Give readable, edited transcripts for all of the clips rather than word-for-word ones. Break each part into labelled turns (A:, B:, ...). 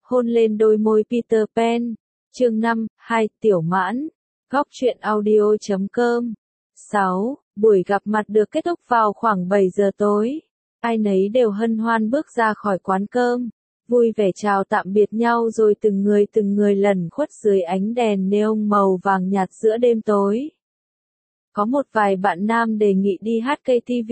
A: hôn lên đôi môi Peter Pan. Chương 5, 2, Tiểu Mãn. Góc truyện audio.com. 6. Buổi gặp mặt được kết thúc vào khoảng 7 giờ tối. Ai nấy đều hân hoan bước ra khỏi quán cơm, vui vẻ chào tạm biệt nhau rồi từng người lẩn khuất dưới ánh đèn neon màu vàng nhạt giữa đêm tối. Có một vài bạn nam đề nghị đi hát KTV.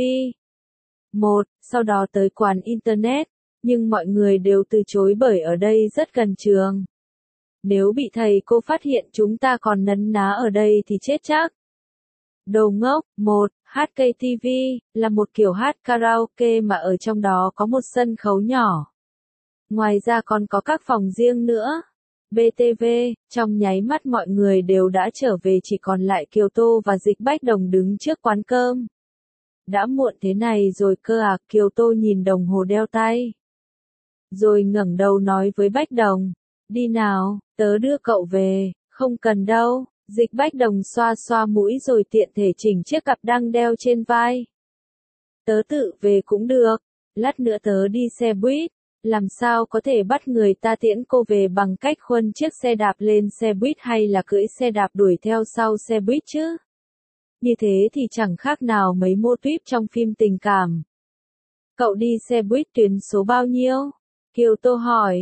A: Sau đó tới quán Internet, nhưng mọi người đều từ chối bởi ở đây rất gần trường. Nếu bị thầy cô phát hiện chúng ta còn nấn ná ở đây thì chết chắc. Đồ ngốc. Hát KTV là một kiểu hát karaoke mà ở trong đó có một sân khấu nhỏ. Ngoài ra còn có các phòng riêng nữa. BTV, trong nháy mắt mọi người đều đã trở về, chỉ còn lại Kiều Tô và Dịch Bách Đồng đứng trước quán cơm. Đã muộn thế này rồi cơ à? Kiều Tô nhìn đồng hồ đeo tay, rồi ngẩng đầu nói với Bách Đồng, đi nào, tớ đưa cậu về. Không cần đâu. Dịch Bách Đồng xoa xoa mũi rồi tiện thể chỉnh chiếc cặp đang đeo trên vai. Tớ tự về cũng được, lát nữa tớ đi xe buýt. Làm sao có thể bắt người ta tiễn cô về bằng cách khuân chiếc xe đạp lên xe buýt hay là cưỡi xe đạp đuổi theo sau xe buýt chứ? Như thế thì chẳng khác nào mấy mô típ trong phim tình cảm. Cậu đi xe buýt tuyến số bao nhiêu? Kiều Tô hỏi.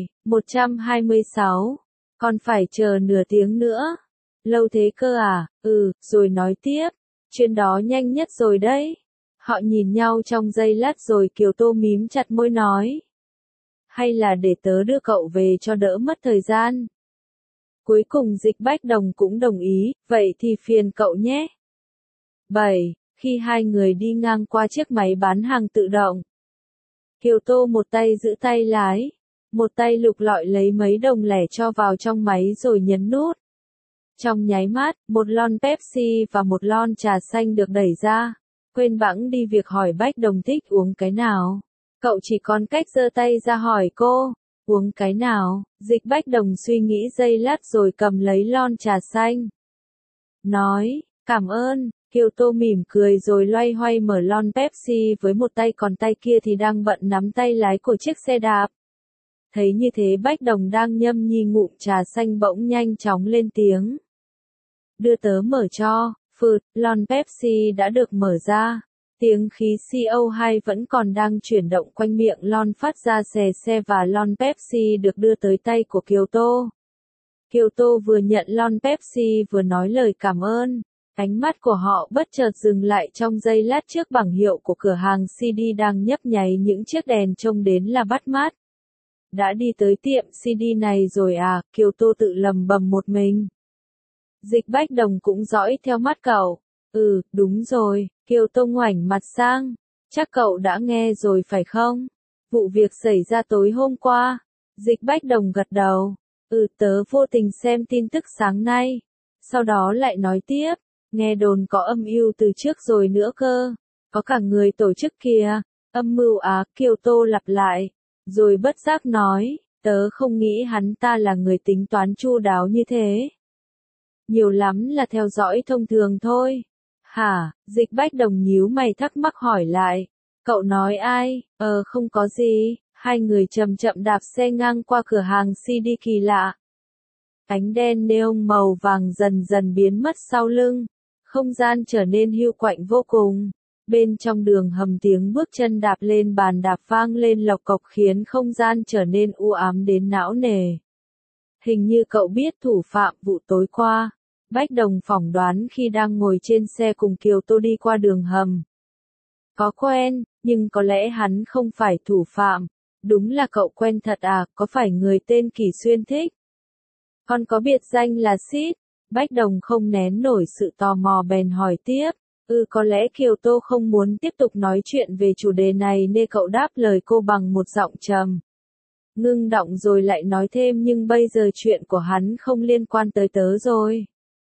A: 126. Còn phải chờ nửa tiếng nữa. Lâu thế cơ à? Rồi nói tiếp. Chuyến đó nhanh nhất rồi đấy. Họ nhìn nhau trong giây lát rồi Kiều Tô mím chặt môi nói. Hay là để tớ đưa cậu về cho đỡ mất thời gian. Cuối cùng Dịch Bách Đồng cũng đồng ý, vậy thì phiền cậu nhé. 7. Khi hai người đi ngang qua chiếc máy bán hàng tự động, Kiều Tô một tay giữ tay lái, một tay lục lọi lấy mấy đồng lẻ cho vào trong máy rồi nhấn nút. Trong nháy mắt, một lon Pepsi và một lon trà xanh được đẩy ra, quên bẵng đi việc hỏi Bách Đồng thích uống cái nào. Cậu chỉ còn cách giơ tay ra hỏi cô, uống cái nào? Dịch Bách Đồng suy nghĩ giây lát rồi cầm lấy lon trà xanh. Nói, cảm ơn. Kiều Tô mỉm cười rồi loay hoay mở lon Pepsi với một tay, còn tay kia thì đang bận nắm tay lái của chiếc xe đạp. Thấy như thế Bách Đồng đang nhâm nhi ngụm trà xanh bỗng nhanh chóng lên tiếng. Đưa tớ mở cho. Lon Pepsi đã được mở ra. Tiếng khí CO2 vẫn còn đang chuyển động quanh miệng lon phát ra xè xe và lon Pepsi được đưa tới tay của Kiều Tô. Kiều Tô vừa nhận lon Pepsi vừa nói lời cảm ơn. Ánh mắt của họ bất chợt dừng lại trong giây lát trước bảng hiệu của cửa hàng CD đang nhấp nháy những chiếc đèn trông đến là bắt mắt. Đã đi tới tiệm CD này rồi à? Kiều Tô tự lầm bầm một mình. Dịch Bách Đồng cũng dõi theo mắt cậu. Đúng rồi. Kiều Tô ngoảnh mặt sang. Chắc cậu đã nghe rồi phải không? Vụ việc xảy ra tối hôm qua. Dịch Bách Đồng gật đầu. Tớ vô tình xem tin tức sáng nay. Sau đó lại nói tiếp. Nghe đồn có âm mưu từ trước rồi nữa cơ. Có cả người tổ chức kìa. Âm mưu à? Kiều Tô lặp lại. Rồi bất giác nói. Tớ không nghĩ hắn ta là người tính toán chu đáo như thế. Nhiều lắm là theo dõi thông thường thôi. Hả? Dịch Bách Đồng nhíu mày thắc mắc hỏi lại. Cậu nói ai? Không có gì. Hai người chậm chậm đạp xe ngang qua cửa hàng CD kỳ lạ. Ánh đen neon màu vàng dần dần biến mất sau lưng. Không gian trở nên hiu quạnh vô cùng. Bên trong đường hầm tiếng bước chân đạp lên bàn đạp vang lên lộc cộc khiến không gian trở nên u ám đến não nề. Hình như cậu biết thủ phạm vụ tối qua. Bách Đồng phỏng đoán khi đang ngồi trên xe cùng Kiều Tô đi qua đường hầm. Có quen, nhưng có lẽ hắn không phải thủ phạm. Đúng là cậu quen thật à? Có phải người tên Kỳ Xuyên thích? Còn có biệt danh là Sít. Bách Đồng không nén nổi sự tò mò bèn hỏi tiếp. Có lẽ Kiều Tô không muốn tiếp tục nói chuyện về chủ đề này nên cậu đáp lời cô bằng một giọng trầm ngưng đọng rồi lại nói thêm, nhưng bây giờ chuyện của hắn không liên quan tới tớ rồi.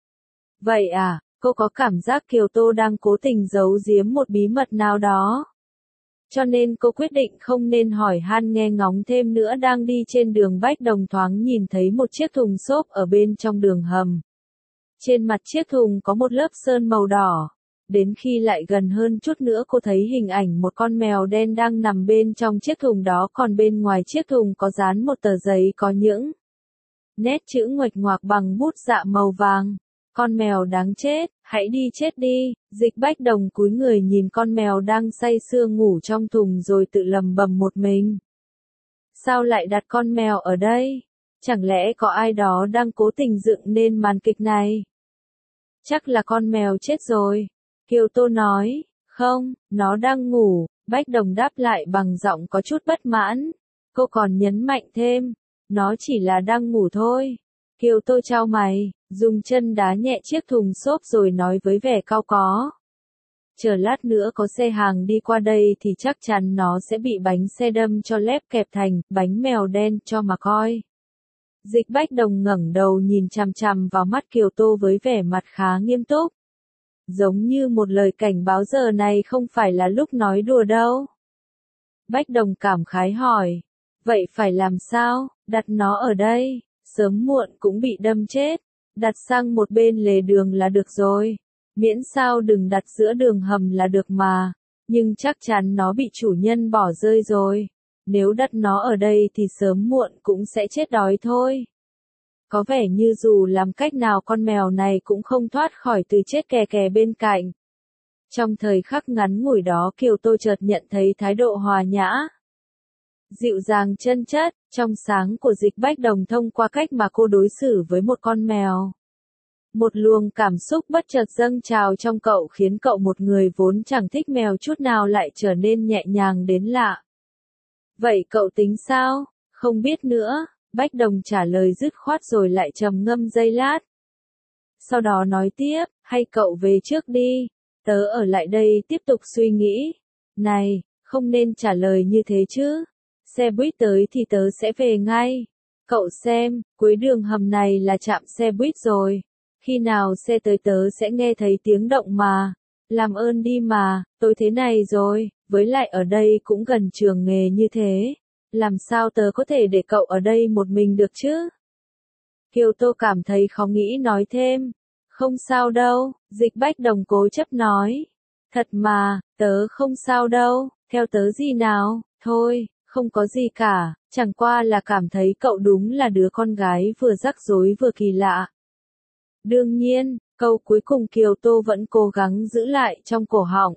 A: Vậy à? Cô có cảm giác Kiều Tô đang cố tình giấu giếm một bí mật nào đó. Cho nên cô quyết định không nên hỏi han nghe ngóng thêm nữa. Đang đi trên đường Bách Đồng thoáng nhìn thấy một chiếc thùng xốp ở bên trong đường hầm. Trên mặt chiếc thùng có một lớp sơn màu đỏ. Đến khi lại gần hơn chút nữa cô thấy hình ảnh một con mèo đen đang nằm bên trong chiếc thùng đó, còn bên ngoài chiếc thùng có dán một tờ giấy có những nét chữ nguệch ngoạc bằng bút dạ màu vàng. Con mèo đáng chết, hãy đi chết đi. Dịch Bách Đồng cúi người nhìn con mèo đang say sưa ngủ trong thùng rồi tự lầm bầm một mình. Sao lại đặt con mèo ở đây? Chẳng lẽ có ai đó đang cố tình dựng nên màn kịch này? Chắc là con mèo chết rồi. Kiều Tô nói, không, nó đang ngủ. Bách Đồng đáp lại bằng giọng có chút bất mãn. Cô còn nhấn mạnh thêm, nó chỉ là đang ngủ thôi. Kiều Tô chau mày, dùng chân đá nhẹ chiếc thùng xốp rồi nói với vẻ cau có. Chờ lát nữa có xe hàng đi qua đây thì chắc chắn nó sẽ bị bánh xe đâm cho lép kẹp thành bánh mèo đen cho mà coi. Dịch Bách Đồng ngẩng đầu nhìn chằm chằm vào mắt Kiều Tô với vẻ mặt khá nghiêm túc. Giống như một lời cảnh báo giờ này không phải là lúc nói đùa đâu. Bách Đồng cảm khái hỏi, vậy phải làm sao, đặt nó ở đây, sớm muộn cũng bị đâm chết, đặt sang một bên lề đường là được rồi, miễn sao đừng đặt giữa đường hầm là được mà, nhưng chắc chắn nó bị chủ nhân bỏ rơi rồi, nếu đặt nó ở đây thì sớm muộn cũng sẽ chết đói thôi. Có vẻ như dù làm cách nào con mèo này cũng không thoát khỏi từ chết kè kè bên cạnh. Trong thời khắc ngắn ngủi đó Kiều Tô chợt nhận thấy thái độ hòa nhã, dịu dàng chân chất, trong sáng của Dịch Bách Đồng thông qua cách mà cô đối xử với một con mèo. Một luồng cảm xúc bất chợt dâng trào trong cậu khiến cậu, một người vốn chẳng thích mèo chút nào, lại trở nên nhẹ nhàng đến lạ. Vậy cậu tính sao? Không biết nữa, Bách Đồng trả lời dứt khoát rồi lại trầm ngâm giây lát. Sau đó nói tiếp, hay cậu về trước đi, tớ ở lại đây tiếp tục suy nghĩ. Này, không nên trả lời như thế chứ. Xe buýt tới thì tớ sẽ về ngay. Cậu xem, cuối đường hầm này là trạm xe buýt rồi. Khi nào xe tới tớ sẽ nghe thấy tiếng động mà. Làm ơn đi mà, tôi thế này rồi, với lại ở đây cũng gần trường nghề như thế. Làm sao tớ có thể để cậu ở đây một mình được chứ? Kiều Tô cảm thấy khó nghĩ nói thêm. Không sao đâu, Dịch Bách Đồng cố chấp nói. Thật mà, tớ không sao đâu, theo tớ gì nào, thôi, không có gì cả, chẳng qua là cảm thấy cậu đúng là đứa con gái vừa rắc rối vừa kỳ lạ. Đương nhiên, câu cuối cùng Kiều Tô vẫn cố gắng giữ lại trong cổ họng.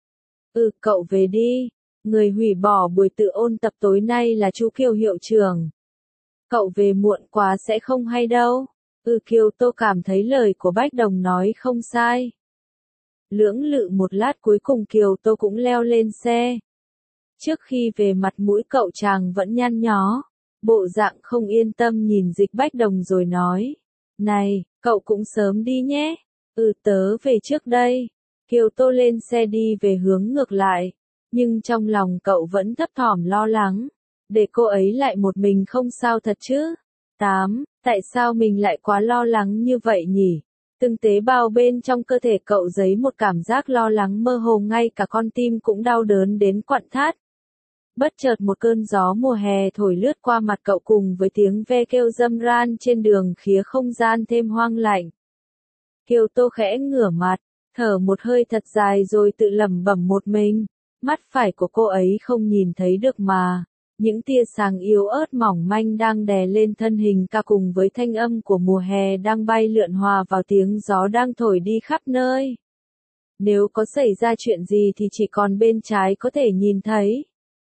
A: Cậu về đi. Người hủy bỏ buổi tự ôn tập tối nay là chú Kiều hiệu trưởng. Cậu về muộn quá sẽ không hay đâu. Kiều Tô cảm thấy lời của Bách Đồng nói không sai. Lưỡng lự một lát cuối cùng Kiều Tô cũng leo lên xe. Trước khi về mặt mũi cậu chàng vẫn nhăn nhó, bộ dạng không yên tâm nhìn Dịch Bách Đồng rồi nói. Này, cậu cũng sớm đi nhé. Tớ về trước đây. Kiều Tô lên xe đi về hướng ngược lại. Nhưng trong lòng cậu vẫn thấp thỏm lo lắng. Để cô ấy lại một mình không sao thật chứ? 8. Tại sao mình lại quá lo lắng như vậy nhỉ? Từng tế bào bên trong cơ thể cậu dấy một cảm giác lo lắng mơ hồ, ngay cả con tim cũng đau đớn đến quặn thắt. Bất chợt một cơn gió mùa hè thổi lướt qua mặt cậu cùng với tiếng ve kêu râm ran trên đường khiến không gian thêm hoang lạnh. Kiều Tô khẽ ngửa mặt, thở một hơi thật dài rồi tự lẩm bẩm một mình. Mắt phải của cô ấy không nhìn thấy được mà. Những tia sáng yếu ớt mỏng manh đang đè lên thân hình ca cùng với thanh âm của mùa hè đang bay lượn hòa vào tiếng gió đang thổi đi khắp nơi. Nếu có xảy ra chuyện gì thì chỉ còn bên trái có thể nhìn thấy.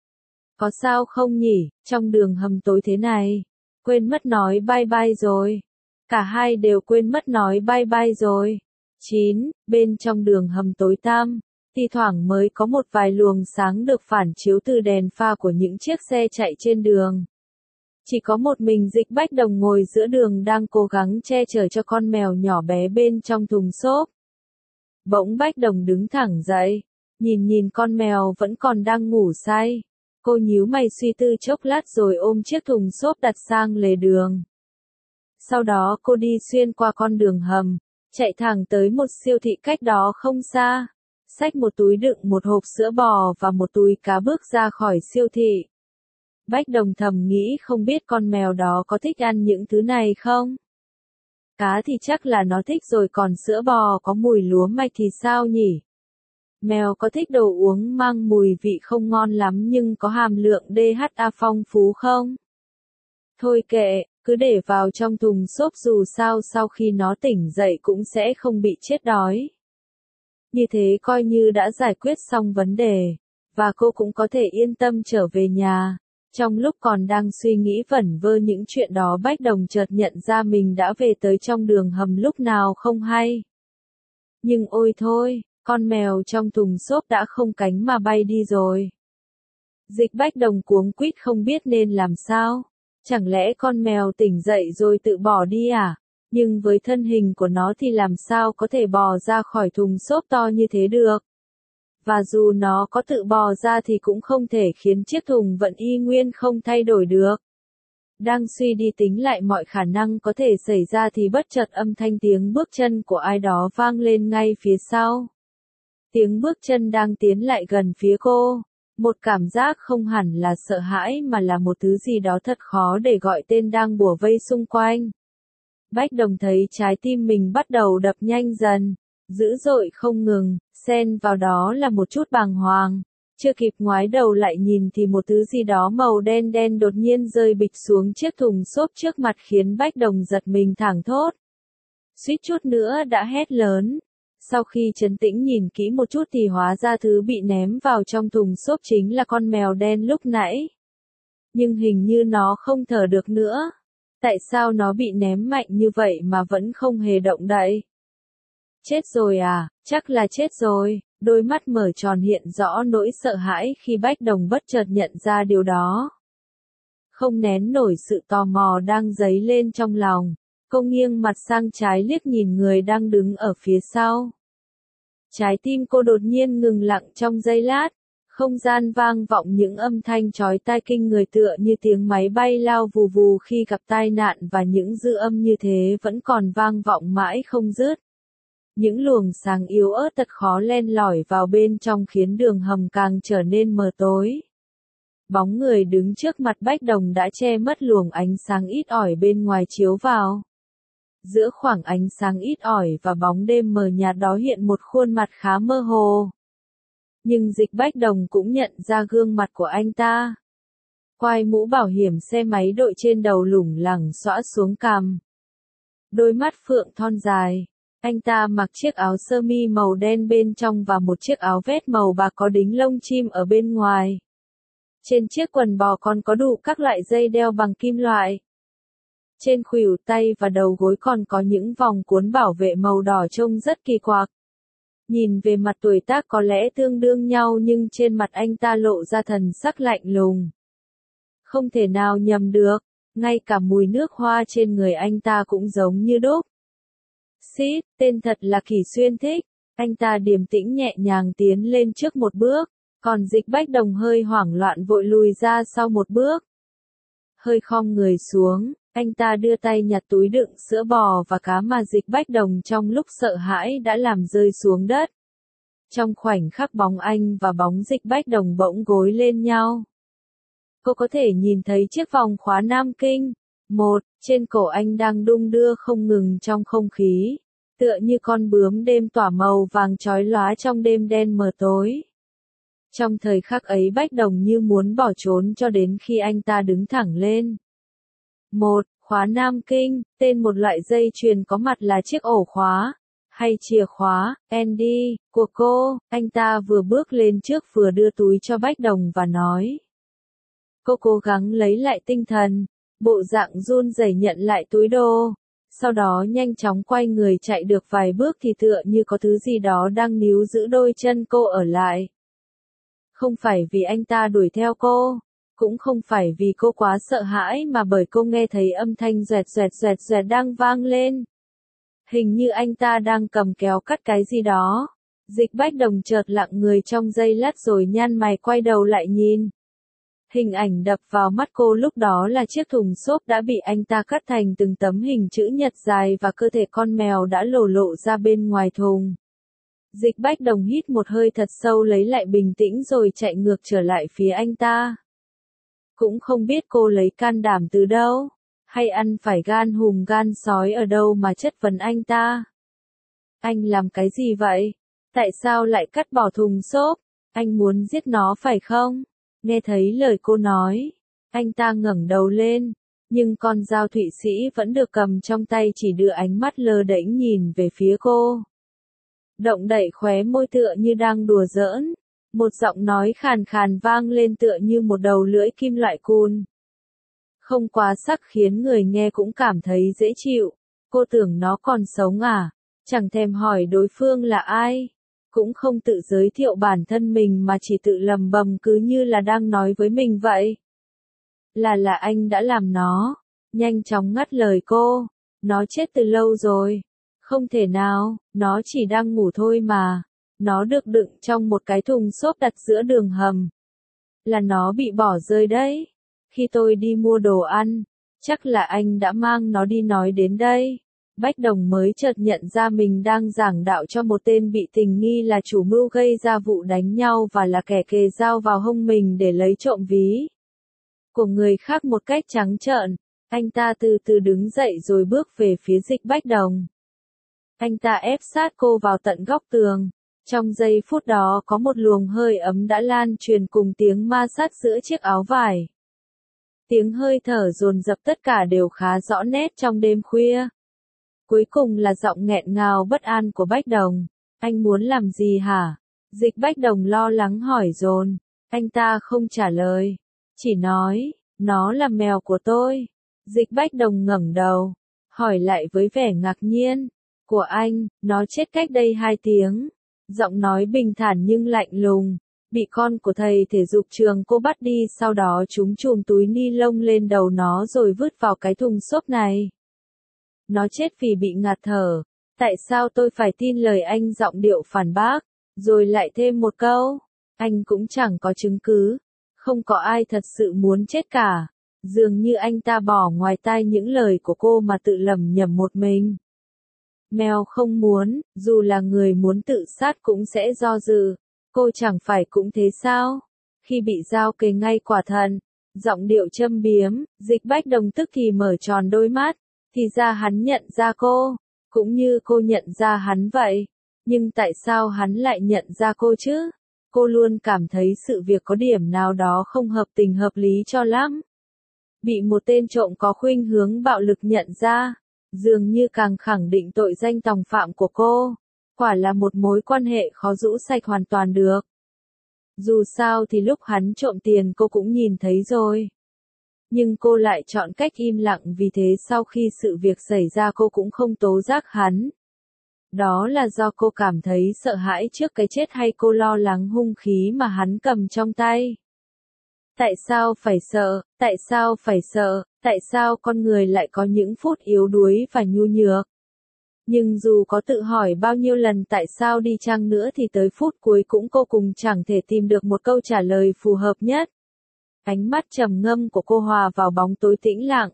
A: Có sao không nhỉ, trong đường hầm tối thế này. Quên mất nói bye bye rồi. Cả hai đều quên mất nói bye bye rồi. 9. Bên trong đường hầm tối tăm, thi thoảng mới có một vài luồng sáng được phản chiếu từ đèn pha của những chiếc xe chạy trên đường. Chỉ có một mình Dịch Bách Đồng ngồi giữa đường đang cố gắng che chở cho con mèo nhỏ bé bên trong thùng xốp. Bỗng Bách Đồng đứng thẳng dậy, nhìn con mèo vẫn còn đang ngủ say. Cô nhíu mày suy tư chốc lát rồi ôm chiếc thùng xốp đặt sang lề đường. Sau đó cô đi xuyên qua con đường hầm, chạy thẳng tới một siêu thị cách đó không xa. Xách một túi đựng một hộp sữa bò và một túi cá bước ra khỏi siêu thị. Bách Đồng thầm nghĩ không biết con mèo đó có thích ăn những thứ này không? Cá thì chắc là nó thích rồi, còn sữa bò có mùi lúa mạch thì sao nhỉ? Mèo có thích đồ uống mang mùi vị không ngon lắm nhưng có hàm lượng DHA phong phú không? Thôi kệ, cứ để vào trong thùng xốp dù sao sau khi nó tỉnh dậy cũng sẽ không bị chết đói. Như thế coi như đã giải quyết xong vấn đề, và cô cũng có thể yên tâm trở về nhà. Trong lúc còn đang suy nghĩ vẩn vơ những chuyện đó Bách Đồng chợt nhận ra mình đã về tới trong đường hầm lúc nào không hay. Nhưng ôi thôi, con mèo trong thùng xốp đã không cánh mà bay đi rồi. Dịch Bách Đồng cuống quýt không biết nên làm sao. Chẳng lẽ con mèo tỉnh dậy rồi tự bỏ đi à? Nhưng với thân hình của nó thì làm sao có thể bò ra khỏi thùng xốp to như thế được? Và dù nó có tự bò ra thì cũng không thể khiến chiếc thùng vẫn y nguyên không thay đổi được. Đang suy đi tính lại mọi khả năng có thể xảy ra thì bất chợt âm thanh tiếng bước chân của ai đó vang lên ngay phía sau. Tiếng bước chân đang tiến lại gần phía cô. Một cảm giác không hẳn là sợ hãi mà là một thứ gì đó thật khó để gọi tên đang bủa vây xung quanh. Bách Đồng thấy trái tim mình bắt đầu đập nhanh dần, dữ dội không ngừng, xen vào đó là một chút bàng hoàng. Chưa kịp ngoái đầu lại nhìn thì một thứ gì đó màu đen đen đột nhiên rơi bịch xuống chiếc thùng xốp trước mặt khiến Bách Đồng giật mình thảng thốt. Suýt chút nữa đã hét lớn. Sau khi trấn tĩnh nhìn kỹ một chút thì hóa ra thứ bị ném vào trong thùng xốp chính là con mèo đen lúc nãy. Nhưng hình như nó không thở được nữa. Tại sao nó bị ném mạnh như vậy mà vẫn không hề động đậy? Chết rồi à, chắc là chết rồi. Đôi mắt mở tròn hiện rõ nỗi sợ hãi khi Bách Đồng bất chợt nhận ra điều đó. Không nén nổi sự tò mò đang dấy lên trong lòng, cô nghiêng mặt sang trái liếc nhìn người đang đứng ở phía sau. Trái tim cô đột nhiên ngừng lặng trong giây lát, không gian vang vọng những âm thanh chói tai kinh người tựa như tiếng máy bay lao vù vù khi gặp tai nạn và những dư âm như thế vẫn còn vang vọng mãi không dứt. Những luồng sáng yếu ớt thật khó len lỏi vào bên trong khiến đường hầm càng trở nên mờ tối. Bóng người đứng trước mặt Bách Đồng đã che mất luồng ánh sáng ít ỏi bên ngoài chiếu vào. Giữa khoảng ánh sáng ít ỏi và bóng đêm mờ nhạt đó hiện một khuôn mặt khá mơ hồ. Nhưng Dịch Bách Đồng cũng nhận ra gương mặt của anh ta. Quai mũ bảo hiểm xe máy đội trên đầu lủng lẳng xõa xuống cằm. Đôi mắt phượng thon dài. Anh ta mặc chiếc áo sơ mi màu đen bên trong và một chiếc áo vest màu bạc có đính lông chim ở bên ngoài. Trên chiếc quần bò còn có đủ các loại dây đeo bằng kim loại. Trên khuỷu tay và đầu gối còn có những vòng cuốn bảo vệ màu đỏ trông rất kỳ quặc. Nhìn về mặt tuổi tác có lẽ tương đương nhau nhưng trên mặt anh ta lộ ra thần sắc lạnh lùng. Không thể nào nhầm được, ngay cả mùi nước hoa trên người anh ta cũng giống như đúc. Xít, tên thật là Kỳ Xuyên Thích. Anh ta điềm tĩnh nhẹ nhàng tiến lên trước một bước, còn Dịch Bách Đồng hơi hoảng loạn vội lùi ra sau một bước. Hơi khom người xuống, anh ta đưa tay nhặt túi đựng sữa bò và cá mà Dịch Bách Đồng trong lúc sợ hãi đã làm rơi xuống đất. Trong khoảnh khắc bóng anh và bóng Dịch Bách Đồng bỗng gối lên nhau. Cô có thể nhìn thấy chiếc vòng khóa Nam Kinh. Trên cổ anh đang đung đưa không ngừng trong không khí, tựa như con bướm đêm tỏa màu vàng chói lóa trong đêm đen mờ tối. Trong thời khắc ấy Bách Đồng như muốn bỏ trốn cho đến khi anh ta đứng thẳng lên. Khóa Nam Kinh, tên một loại dây chuyền có mặt là chiếc ổ khóa, hay chìa khóa, Andy, của cô. Anh ta vừa bước lên trước vừa đưa túi cho Bách Đồng và nói. Cô cố gắng lấy lại tinh thần, bộ dạng run rẩy nhận lại túi đồ. Sau đó nhanh chóng quay người chạy được vài bước thì tựa như có thứ gì đó đang níu giữ đôi chân cô ở lại. Không phải vì anh ta đuổi theo cô, cũng không phải vì cô quá sợ hãi mà bởi cô nghe thấy âm thanh doẹt doẹt đang vang lên. Hình như anh ta đang cầm kéo cắt cái gì đó. Dịch Bách Đồng chợt lặng người trong giây lát rồi nhăn mày quay đầu lại nhìn. Hình ảnh đập vào mắt cô lúc đó là chiếc thùng xốp đã bị anh ta cắt thành từng tấm hình chữ nhật dài và cơ thể con mèo đã lộ ra bên ngoài thùng. Dịch Bách Đồng hít một hơi thật sâu lấy lại bình tĩnh rồi chạy ngược trở lại phía anh ta. Cũng không biết cô lấy can đảm từ đâu, hay ăn phải gan hùm gan sói ở đâu mà chất vấn anh ta. Anh làm cái gì vậy? Tại sao lại cắt bỏ thùng xốp? Anh muốn giết nó phải không? Nghe thấy lời cô nói, anh ta ngẩng đầu lên, nhưng con dao Thụy Sĩ vẫn được cầm trong tay chỉ đưa ánh mắt lơ đễnh nhìn về phía cô. Động đậy khóe môi tựa như đang đùa giỡn, một giọng nói khàn khàn vang lên tựa như một đầu lưỡi kim loại cùn. Không quá sắc khiến người nghe cũng cảm thấy dễ chịu. Cô tưởng nó còn sống à? Chẳng thèm hỏi đối phương là ai, cũng không tự giới thiệu bản thân mình mà chỉ tự lầm bầm cứ như là đang nói với mình vậy. Là anh đã làm nó. Nhanh chóng ngắt lời cô. Nó chết từ lâu rồi. Không thể nào, nó chỉ đang ngủ thôi mà. Nó được đựng trong một cái thùng xốp đặt giữa đường hầm. Là nó bị bỏ rơi đấy. Khi tôi đi mua đồ ăn, chắc là anh đã mang nó đi nói đến đây. Bách Đồng mới chợt nhận ra mình đang giảng đạo cho một tên bị tình nghi là chủ mưu gây ra vụ đánh nhau và là kẻ kề dao vào hông mình để lấy trộm ví của người khác một cách trắng trợn. Anh ta từ từ đứng dậy rồi bước về phía Dịch Bách Đồng. Anh ta ép sát cô vào tận góc tường. Trong giây phút đó có một luồng hơi ấm đã lan truyền cùng tiếng ma sát giữa chiếc áo vải. Tiếng hơi thở dồn dập tất cả đều khá rõ nét trong đêm khuya. Cuối cùng là giọng nghẹn ngào bất an của Bách Đồng. Anh muốn làm gì hả? Dịch Bách Đồng lo lắng hỏi dồn. Anh ta không trả lời. Chỉ nói, nó là mèo của tôi. Dịch Bách Đồng ngẩng đầu. Hỏi lại với vẻ ngạc nhiên. Của anh, nó chết cách đây 2 tiếng. Giọng nói bình thản nhưng lạnh lùng. Bị con của thầy thể dục trường cô bắt đi, sau đó chúng chùm túi ni lông lên đầu nó rồi vứt vào cái thùng xốp này. Nó chết vì bị ngạt thở. Tại sao tôi phải tin lời anh? Giọng điệu phản bác. Rồi lại thêm một câu. Anh cũng chẳng có chứng cứ. Không có ai thật sự muốn chết cả. Dường như anh ta bỏ ngoài tai những lời của cô mà tự lẩm nhẩm một mình. Mèo không muốn, dù là người muốn tự sát cũng sẽ do dự. Cô chẳng phải cũng thế sao? Khi bị dao kề ngay quả thận, giọng điệu châm biếm, Dịch Bách Đồng tức thì mở tròn đôi mắt. Thì ra hắn nhận ra cô, cũng như cô nhận ra hắn vậy. Nhưng tại sao hắn lại nhận ra cô chứ? Cô luôn cảm thấy sự việc có điểm nào đó không hợp tình hợp lý cho lắm. Bị một tên trộm có khuynh hướng bạo lực nhận ra, dường như càng khẳng định tội danh tòng phạm của cô. Quả là một mối quan hệ khó rũ sạch hoàn toàn được. Dù sao thì lúc hắn trộm tiền cô cũng nhìn thấy rồi. Nhưng cô lại chọn cách im lặng, vì thế sau khi sự việc xảy ra cô cũng không tố giác hắn. Đó là do cô cảm thấy sợ hãi trước cái chết hay cô lo lắng hung khí mà hắn cầm trong tay? Tại sao phải sợ? Tại sao phải sợ? Tại sao con người lại có những phút yếu đuối và nhu nhược? Nhưng dù có tự hỏi bao nhiêu lần tại sao đi chăng nữa thì tới phút cuối cũng cô cùng chẳng thể tìm được một câu trả lời phù hợp nhất. Ánh mắt trầm ngâm của cô hòa vào bóng tối tĩnh lặng.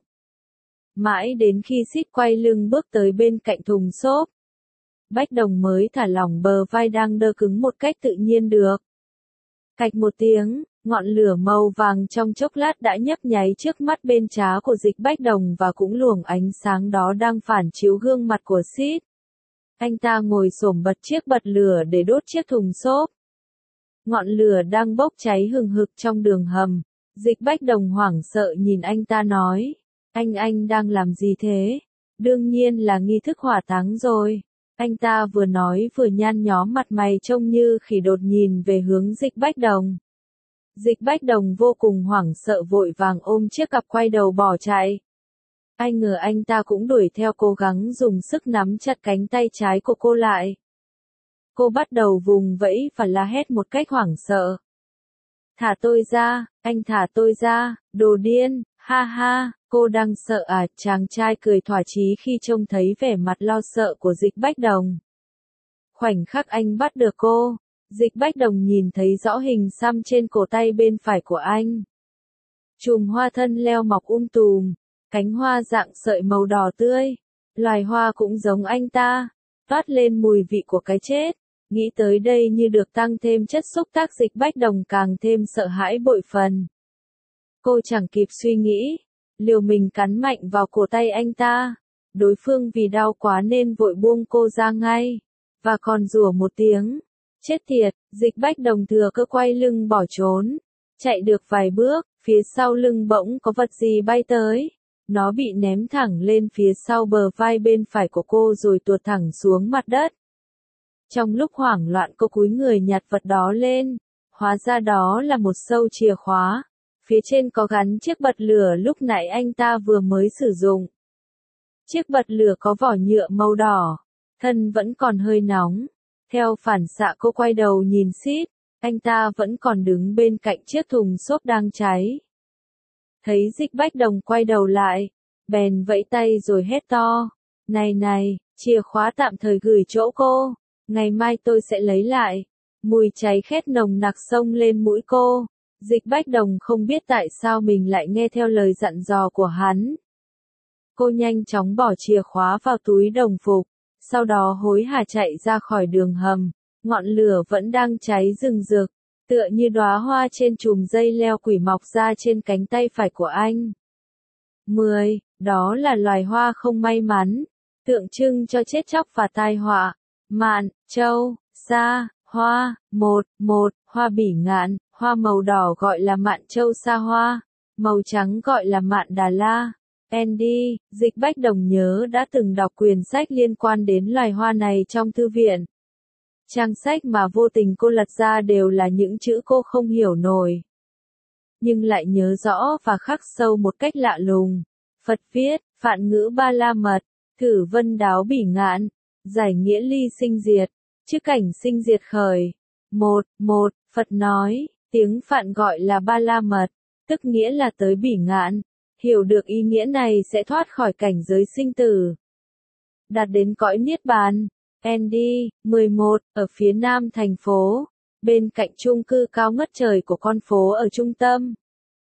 A: Mãi đến khi Sid quay lưng bước tới bên cạnh thùng xốp, Bách Đồng mới thả lỏng bờ vai đang đơ cứng một cách tự nhiên được. Cạch một tiếng, ngọn lửa màu vàng trong chốc lát đã nhấp nháy trước mắt bên trá của Dịch Bách Đồng và cũng luồng ánh sáng đó đang phản chiếu gương mặt của Sid. Anh ta ngồi xổm bật chiếc bật lửa để đốt chiếc thùng xốp. Ngọn lửa đang bốc cháy hừng hực trong đường hầm. Dịch Bách Đồng hoảng sợ nhìn anh ta nói. Anh đang làm gì thế? Đương nhiên là nghi thức hỏa táng rồi. Anh ta vừa nói vừa nhăn nhó, mặt mày trông như khỉ, đột nhìn về hướng Dịch Bách Đồng. Dịch Bách Đồng vô cùng hoảng sợ vội vàng ôm chiếc cặp quay đầu bỏ chạy. Ai ngờ anh ta cũng đuổi theo, cố gắng dùng sức nắm chặt cánh tay trái của cô lại. Cô bắt đầu vùng vẫy và la hét một cách hoảng sợ. Thả tôi ra, anh thả tôi ra, đồ điên, ha ha, cô đang sợ à? Chàng trai cười thỏa chí khi trông thấy vẻ mặt lo sợ của Dịch Bách Đồng. Khoảnh khắc anh bắt được cô, Dịch Bách Đồng nhìn thấy rõ hình xăm trên cổ tay bên phải của anh. Chùm hoa thân leo mọc tùm, cánh hoa dạng sợi màu đỏ tươi. Loài hoa cũng giống anh ta, toát lên mùi vị của cái chết. Nghĩ tới đây như được tăng thêm chất xúc tác, Dịch Bách Đồng càng thêm sợ hãi bội phần. Cô chẳng kịp suy nghĩ, liều mình cắn mạnh vào cổ tay anh ta. Đối phương vì đau quá nên vội buông cô ra ngay, và còn rủa một tiếng. Chết tiệt, Dịch Bách Đồng thừa cơ quay lưng bỏ trốn. Chạy được vài bước, phía sau lưng bỗng có vật gì bay tới. Nó bị ném thẳng lên phía sau bờ vai bên phải của cô rồi tuột thẳng xuống mặt đất. Trong lúc hoảng loạn cô cúi người nhặt vật đó lên. Hóa ra đó là một sâu chìa khóa. Phía trên có gắn chiếc bật lửa lúc nãy anh ta vừa mới sử dụng. Chiếc bật lửa có vỏ nhựa màu đỏ. Thân vẫn còn hơi nóng. Theo phản xạ cô quay đầu nhìn Sid. Anh ta vẫn còn đứng bên cạnh chiếc thùng xốp đang cháy. Thấy Dịch Bách Đồng quay đầu lại. Bèn vẫy tay rồi hét to. Này này, chìa khóa tạm thời gửi chỗ cô. Ngày mai tôi sẽ lấy lại. Mùi cháy khét nồng nặc xông lên mũi cô. Dịch Bách Đồng không biết tại sao mình lại nghe theo lời dặn dò của hắn. Cô nhanh chóng bỏ chìa khóa vào túi đồng phục. Sau đó hối hả chạy ra khỏi đường hầm. Ngọn lửa vẫn đang cháy rừng rực. Tựa như đóa hoa trên chùm dây leo quỷ mọc ra trên cánh tay phải của anh. 10. Đó là loài hoa không may mắn. Tượng trưng cho chết chóc và tai họa. Mạn, châu, sa, hoa. 1. Hoa bỉ ngạn. Hoa màu đỏ gọi là mạn châu sa hoa. Màu trắng gọi là mạn Đà La. Andy, Dịch Bách Đồng nhớ đã từng đọc quyển sách liên quan đến loài hoa này trong thư viện. Trang sách mà vô tình cô lật ra đều là những chữ cô không hiểu nổi. Nhưng lại nhớ rõ và khắc sâu một cách lạ lùng. Phật viết, phạn ngữ Ba La Mật, thử vân đáo bỉ ngạn, giải nghĩa ly sinh diệt, chữ cảnh sinh diệt khởi. 1. Phật nói, tiếng phạn gọi là Ba La Mật, tức nghĩa là tới bỉ ngạn. Hiểu được ý nghĩa này sẽ thoát khỏi cảnh giới sinh tử. Đạt đến cõi niết bàn. Andy, 11, ở phía nam thành phố, bên cạnh chung cư cao ngất trời của con phố ở trung tâm.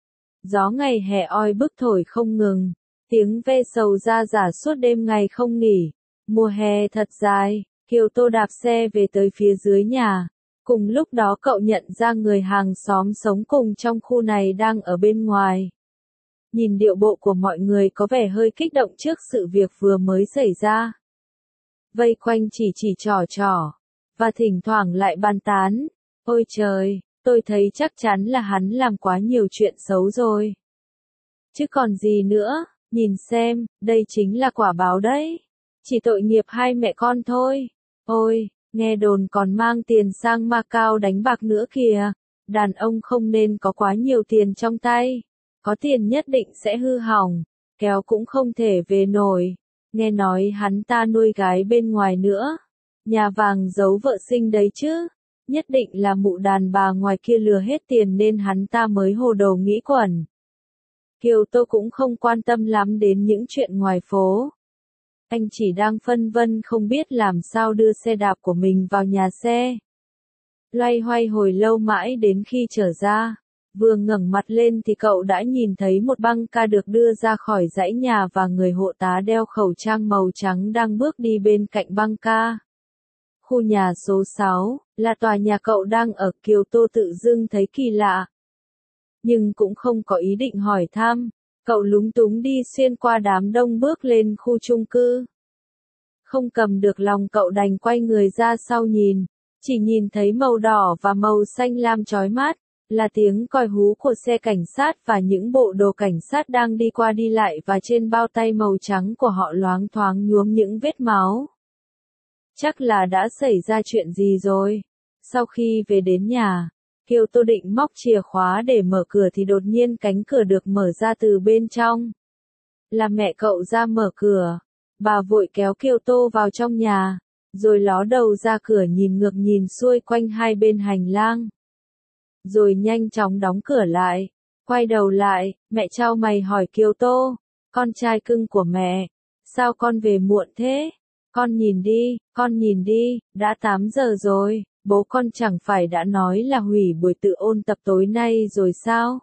A: Gió ngày hè oi bức thổi không ngừng, tiếng ve sầu ra rả suốt đêm ngày không nghỉ. Mùa hè thật dài, Kiều Tô đạp xe về tới phía dưới nhà. Cùng lúc đó cậu nhận ra người hàng xóm sống cùng trong khu này đang ở bên ngoài. Nhìn điệu bộ của mọi người có vẻ hơi kích động trước sự việc vừa mới xảy ra. Vây quanh chỉ trò, và thỉnh thoảng lại bàn tán. Ôi trời, tôi thấy chắc chắn là hắn làm quá nhiều chuyện xấu rồi. Chứ còn gì nữa, nhìn xem, đây chính là quả báo đấy. Chỉ tội nghiệp hai mẹ con thôi. Ôi, nghe đồn còn mang tiền sang Macau đánh bạc nữa kìa. Đàn ông không nên có quá nhiều tiền trong tay. Có tiền nhất định sẽ hư hỏng, kéo cũng không thể về nổi. Nghe nói hắn ta nuôi gái bên ngoài nữa. Nhà vàng giấu vợ sinh đấy chứ. Nhất định là mụ đàn bà ngoài kia lừa hết tiền nên hắn ta mới hồ đồ nghĩ quẩn. Kiều Tô cũng không quan tâm lắm đến những chuyện ngoài phố. Anh chỉ đang phân vân không biết làm sao đưa xe đạp của mình vào nhà xe. Loay hoay hồi lâu mãi đến khi trở ra. Vừa ngẩng mặt lên thì cậu đã nhìn thấy một băng ca được đưa ra khỏi dãy nhà và người hộ tá đeo khẩu trang màu trắng đang bước đi bên cạnh băng ca. Khu nhà số 6, là tòa nhà cậu đang ở. Kiều Tô tự dưng thấy kỳ lạ. Nhưng cũng không có ý định hỏi thăm, cậu lúng túng đi xuyên qua đám đông bước lên khu chung cư. Không cầm được lòng cậu đành quay người ra sau nhìn, chỉ nhìn thấy màu đỏ và màu xanh lam chói mắt. Là tiếng còi hú của xe cảnh sát và những bộ đồ cảnh sát đang đi qua đi lại và trên bao tay màu trắng của họ loáng thoáng nhuốm những vết máu. Chắc là đã xảy ra chuyện gì rồi. Sau khi về đến nhà, Kiều Tô định móc chìa khóa để mở cửa thì đột nhiên cánh cửa được mở ra từ bên trong. Là mẹ cậu ra mở cửa. Bà vội kéo Kiều Tô vào trong nhà, rồi ló đầu ra cửa nhìn ngược nhìn xuôi quanh hai bên hành lang. Rồi nhanh chóng đóng cửa lại. Quay đầu lại, mẹ chau mày hỏi Kiều Tô, con trai cưng của mẹ, sao con về muộn thế? Con nhìn đi, đã 8 giờ rồi, bố con chẳng phải đã nói là hủy buổi tự ôn tập tối nay rồi sao?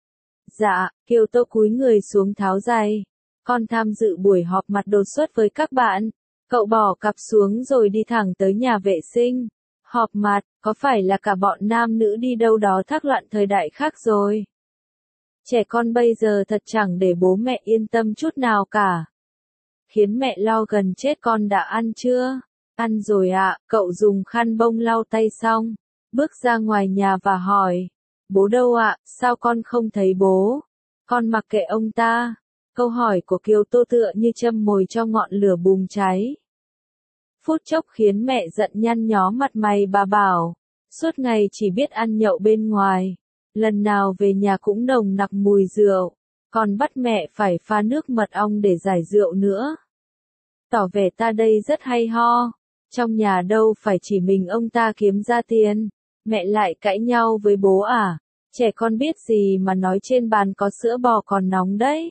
A: Dạ, Kiều Tô cúi người xuống tháo giày. Con tham dự buổi họp mặt đột xuất với các bạn. Cậu bỏ cặp xuống rồi đi thẳng tới nhà vệ sinh. Họp mặt, có phải là cả bọn nam nữ đi đâu đó thác loạn thời đại khác rồi? Trẻ con bây giờ thật chẳng để bố mẹ yên tâm chút nào cả. Khiến mẹ lo gần chết. Con đã ăn chưa? Ăn rồi ạ, cậu dùng khăn bông lau tay xong, bước ra ngoài nhà và hỏi, bố đâu ạ, sao con không thấy bố? Con mặc kệ ông ta. Câu hỏi của Kiều Tô tựa như châm mồi cho ngọn lửa bùng cháy. Phút chốc khiến mẹ giận nhăn nhó mặt mày. Bà bảo, suốt ngày chỉ biết ăn nhậu bên ngoài, lần nào về nhà cũng nồng nặc mùi rượu, còn bắt mẹ phải pha nước mật ong để giải rượu nữa. Tỏ vẻ ta đây rất hay ho, trong nhà đâu phải chỉ mình ông ta kiếm ra tiền, mẹ lại cãi nhau với bố à, trẻ con biết gì mà nói, trên bàn có sữa bò còn nóng đấy.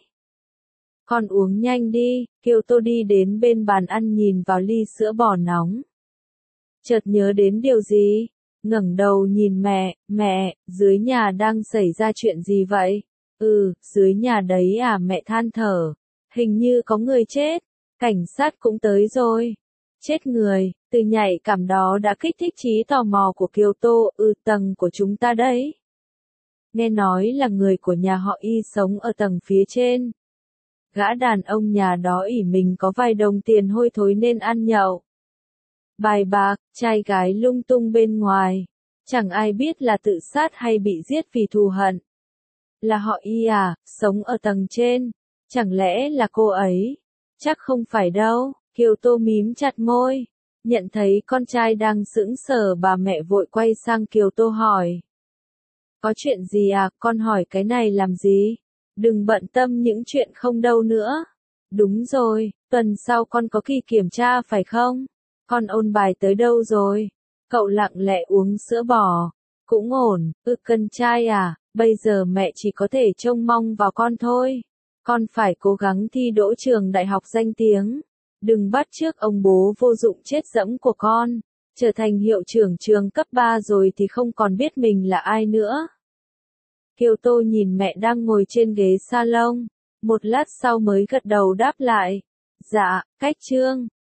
A: Con uống nhanh đi. Kiều Tô đi đến bên bàn ăn nhìn vào ly sữa bò nóng. Chợt nhớ đến điều gì, ngẩng đầu nhìn mẹ, dưới nhà đang xảy ra chuyện gì vậy? Dưới nhà đấy à, mẹ than thở. Hình như có người chết, cảnh sát cũng tới rồi. Chết người, từ nhạy cảm đó đã kích thích trí tò mò của Kiều Tô. Tầng của chúng ta đấy. Nghe nói là người của nhà họ Y sống ở tầng phía trên. Gã đàn ông nhà đó ỷ mình có vài đồng tiền hôi thối nên ăn nhậu. Bài bạc, trai gái lung tung bên ngoài. Chẳng ai biết là tự sát hay bị giết vì thù hận. Là họ Y à, sống ở tầng trên. Chẳng lẽ là cô ấy? Chắc không phải đâu. Kiều Tô mím chặt môi. Nhận thấy con trai đang sững sờ, bà mẹ vội quay sang Kiều Tô hỏi. Có chuyện gì à, con hỏi cái này làm gì? Đừng bận tâm những chuyện không đâu nữa. Đúng rồi, tuần sau con có kỳ kiểm tra phải không? Con ôn bài tới đâu rồi? Cậu lặng lẽ uống sữa bò. Cũng ổn. Con trai à, bây giờ mẹ chỉ có thể trông mong vào con thôi. Con phải cố gắng thi đỗ trường đại học danh tiếng. Đừng bắt chước ông bố vô dụng chết dẫm của con. Trở thành hiệu trưởng trường cấp 3 rồi thì không còn biết mình là ai nữa. Kiều Tô nhìn mẹ đang ngồi trên ghế salon, một lát sau mới gật đầu đáp lại. Dạ, cách chương.